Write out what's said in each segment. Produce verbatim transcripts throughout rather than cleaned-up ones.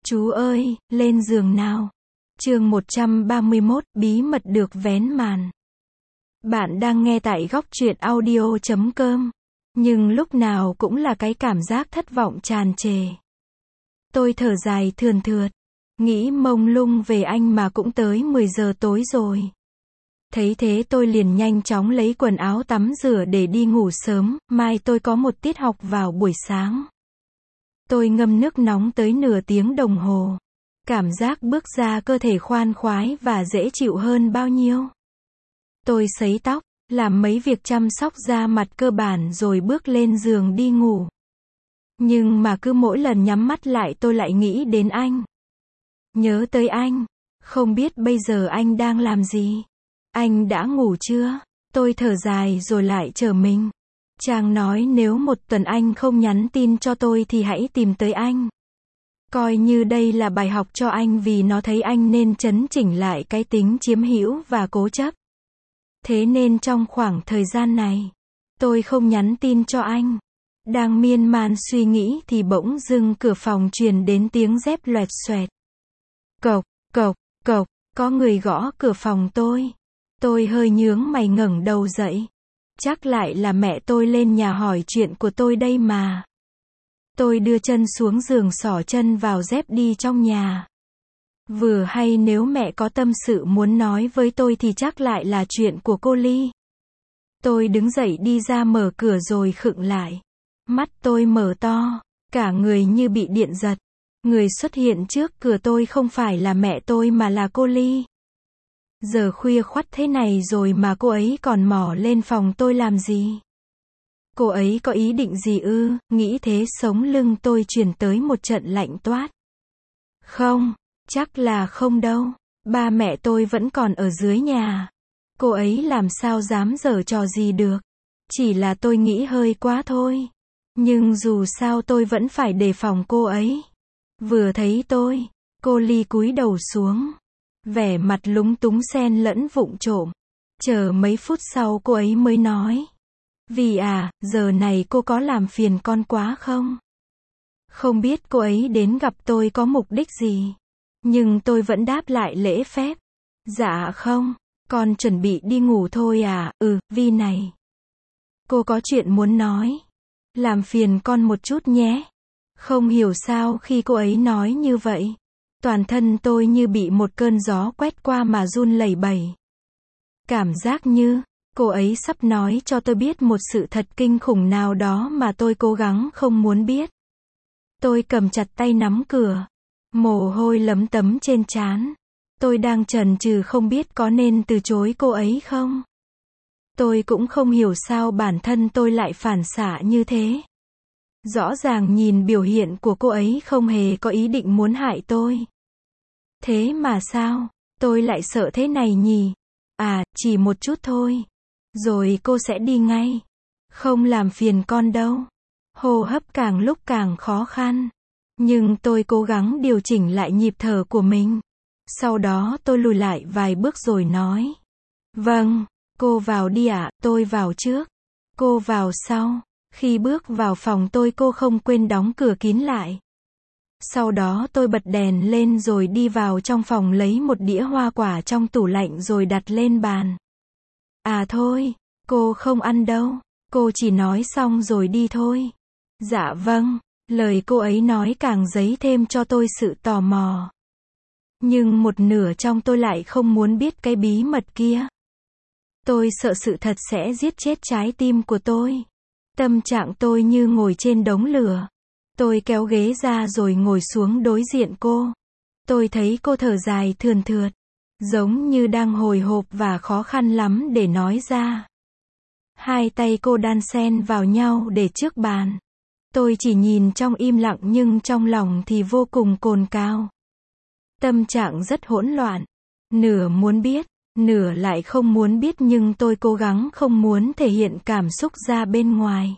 Chú ơi, lên giường nào. Chương một trăm ba mươi mốt, bí mật được vén màn. Bạn đang nghe tại góc truyện audio chấm com. Nhưng lúc nào cũng là cái cảm giác thất vọng tràn trề. Tôi thở dài thườn thượt. Nghĩ mông lung về anh mà cũng tới mười giờ tối rồi. Thấy thế tôi liền nhanh chóng lấy quần áo tắm rửa để đi ngủ sớm, mai tôi có một tiết học vào buổi sáng. Tôi ngâm nước nóng tới nửa tiếng đồng hồ. Cảm giác bước ra cơ thể khoan khoái và dễ chịu hơn bao nhiêu. Tôi sấy tóc, làm mấy việc chăm sóc da mặt cơ bản rồi bước lên giường đi ngủ. Nhưng mà cứ mỗi lần nhắm mắt lại tôi lại nghĩ đến anh. Nhớ tới anh. Không biết bây giờ anh đang làm gì? Anh đã ngủ chưa? Tôi thở dài rồi lại trở mình. Chàng nói nếu một tuần anh không nhắn tin cho tôi thì hãy tìm tới anh. Coi như đây là bài học cho anh vì nó thấy anh nên chấn chỉnh lại cái tính chiếm hữu và cố chấp. Thế nên trong khoảng thời gian này, tôi không nhắn tin cho anh. Đang miên man suy nghĩ thì bỗng dưng cửa phòng truyền đến tiếng dép loẹt xoẹt. Cộc, cộc, cộc, có người gõ cửa phòng tôi. Tôi hơi nhướng mày ngẩng đầu dậy. Chắc lại là mẹ tôi lên nhà hỏi chuyện của tôi đây mà. Tôi đưa chân xuống giường xỏ chân vào dép đi trong nhà. Vừa hay nếu mẹ có tâm sự muốn nói với tôi thì chắc lại là chuyện của cô Ly. Tôi đứng dậy đi ra mở cửa rồi khựng lại. Mắt tôi mở to, cả người như bị điện giật. Người xuất hiện trước cửa tôi không phải là mẹ tôi mà là cô Ly. Giờ khuya khoắt thế này rồi mà cô ấy còn mò lên phòng tôi làm gì? Cô ấy có ý định gì ư? Nghĩ thế sống lưng tôi truyền tới một trận lạnh toát. Không, chắc là không đâu. Ba mẹ tôi vẫn còn ở dưới nhà. Cô ấy làm sao dám giở trò gì được. Chỉ là tôi nghĩ hơi quá thôi. Nhưng dù sao tôi vẫn phải đề phòng cô ấy. Vừa thấy tôi, cô Ly cúi đầu xuống. Vẻ mặt lúng túng xen lẫn vụng trộm. Chờ mấy phút sau cô ấy mới nói. Vì à, giờ này cô có làm phiền con quá không? Không biết cô ấy đến gặp tôi có mục đích gì. Nhưng tôi vẫn đáp lại lễ phép. Dạ không, con chuẩn bị đi ngủ thôi à, ừ, Vi này. Cô có chuyện muốn nói. Làm phiền con một chút nhé. Không hiểu sao khi cô ấy nói như vậy. Toàn thân tôi như bị một cơn gió quét qua mà run lẩy bẩy. Cảm giác như, cô ấy sắp nói cho tôi biết một sự thật kinh khủng nào đó mà tôi cố gắng không muốn biết. Tôi cầm chặt tay nắm cửa. Mồ hôi lấm tấm trên trán. Tôi đang chần chừ không biết có nên từ chối cô ấy không. Tôi cũng không hiểu sao bản thân tôi lại phản xạ như thế. Rõ ràng nhìn biểu hiện của cô ấy không hề có ý định muốn hại tôi. Thế mà sao, tôi lại sợ thế này nhỉ? À, chỉ một chút thôi. Rồi cô sẽ đi ngay. Không làm phiền con đâu. Hô hấp càng lúc càng khó khăn. Nhưng tôi cố gắng điều chỉnh lại nhịp thở của mình. Sau đó tôi lùi lại vài bước rồi nói. Vâng, cô vào đi ạ, tôi vào trước. Cô vào sau. Khi bước vào phòng tôi cô không quên đóng cửa kín lại. Sau đó tôi bật đèn lên rồi đi vào trong phòng lấy một đĩa hoa quả trong tủ lạnh rồi đặt lên bàn. À thôi, cô không ăn đâu. Cô chỉ nói xong rồi đi thôi. Dạ vâng, lời cô ấy nói càng dấy thêm cho tôi sự tò mò. Nhưng một nửa trong tôi lại không muốn biết cái bí mật kia. Tôi sợ sự thật sẽ giết chết trái tim của tôi. Tâm trạng tôi như ngồi trên đống lửa. Tôi kéo ghế ra rồi ngồi xuống đối diện cô. Tôi thấy cô thở dài thườn thượt. Giống như đang hồi hộp và khó khăn lắm để nói ra. Hai tay cô đan xen vào nhau để trước bàn. Tôi chỉ nhìn trong im lặng nhưng trong lòng thì vô cùng cồn cào. Tâm trạng rất hỗn loạn. Nửa muốn biết, nửa lại không muốn biết nhưng tôi cố gắng không muốn thể hiện cảm xúc ra bên ngoài.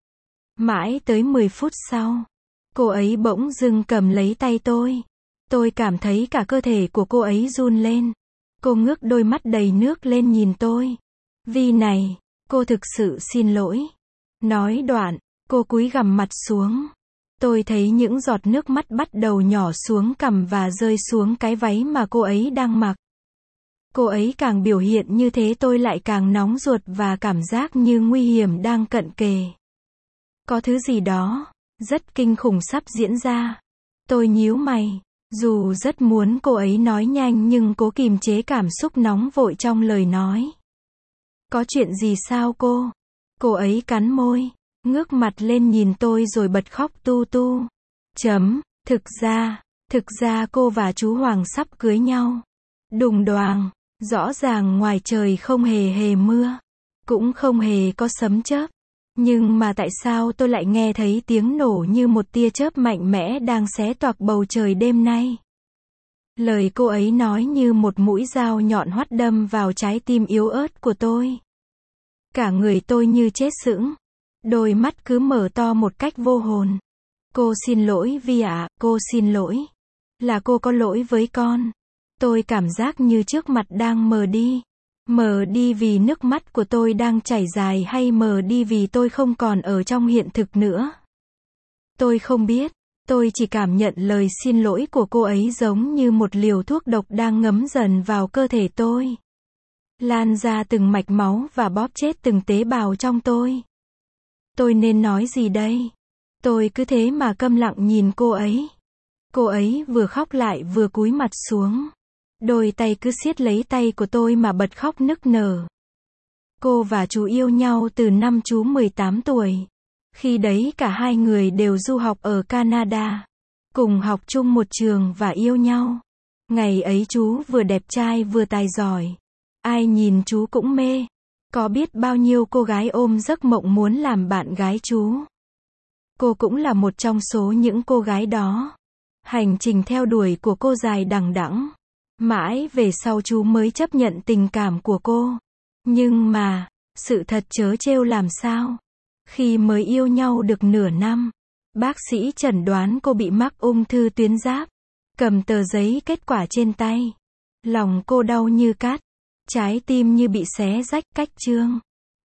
Mãi tới mười phút sau, cô ấy bỗng dưng cầm lấy tay tôi. Tôi cảm thấy cả cơ thể của cô ấy run lên. Cô ngước đôi mắt đầy nước lên nhìn tôi. Vi này, cô thực sự xin lỗi. Nói đoạn, cô cúi gằm mặt xuống. Tôi thấy những giọt nước mắt bắt đầu nhỏ xuống cằm và rơi xuống cái váy mà cô ấy đang mặc. Cô ấy càng biểu hiện như thế tôi lại càng nóng ruột và cảm giác như nguy hiểm đang cận kề. Có thứ gì đó rất kinh khủng sắp diễn ra. Tôi nhíu mày. Dù rất muốn cô ấy nói nhanh nhưng cố kìm chế cảm xúc nóng vội trong lời nói. Có chuyện gì sao cô? Cô ấy cắn môi, ngước mặt lên nhìn tôi rồi bật khóc tu tu. Chấm, thực ra, thực ra cô và chú Hoàng sắp cưới nhau. Đùng đoàng, rõ ràng ngoài trời không hề hề mưa, cũng không hề có sấm chớp. Nhưng mà tại sao tôi lại nghe thấy tiếng nổ như một tia chớp mạnh mẽ đang xé toạc bầu trời đêm nay? Lời cô ấy nói như một mũi dao nhọn hoắt đâm vào trái tim yếu ớt của tôi. Cả người tôi như chết sững. Đôi mắt cứ mở to một cách vô hồn. Cô xin lỗi Vi ạ, cô xin lỗi. Là cô có lỗi với con. Tôi cảm giác như trước mặt đang mờ đi. Mờ đi vì nước mắt của tôi đang chảy dài hay mờ đi vì tôi không còn ở trong hiện thực nữa? Tôi không biết. Tôi chỉ cảm nhận lời xin lỗi của cô ấy giống như một liều thuốc độc đang ngấm dần vào cơ thể tôi. Lan ra từng mạch máu và bóp chết từng tế bào trong tôi. Tôi nên nói gì đây? Tôi cứ thế mà câm lặng nhìn cô ấy. Cô ấy vừa khóc lại vừa cúi mặt xuống. Đôi tay cứ siết lấy tay của tôi mà bật khóc nức nở. Cô và chú yêu nhau từ năm chú mười tám tuổi. Khi đấy cả hai người đều du học ở Canada. Cùng học chung một trường và yêu nhau. Ngày ấy chú vừa đẹp trai vừa tài giỏi. Ai nhìn chú cũng mê. Có biết bao nhiêu cô gái ôm giấc mộng muốn làm bạn gái chú. Cô cũng là một trong số những cô gái đó. Hành trình theo đuổi của cô dài đằng đẵng. Mãi về sau chú mới chấp nhận tình cảm của cô. Nhưng mà, sự thật trớ trêu làm sao? Khi mới yêu nhau được nửa năm, bác sĩ chẩn đoán cô bị mắc ung thư tuyến giáp. Cầm tờ giấy kết quả trên tay. Lòng cô đau như cắt. Trái tim như bị xé rách cách chương.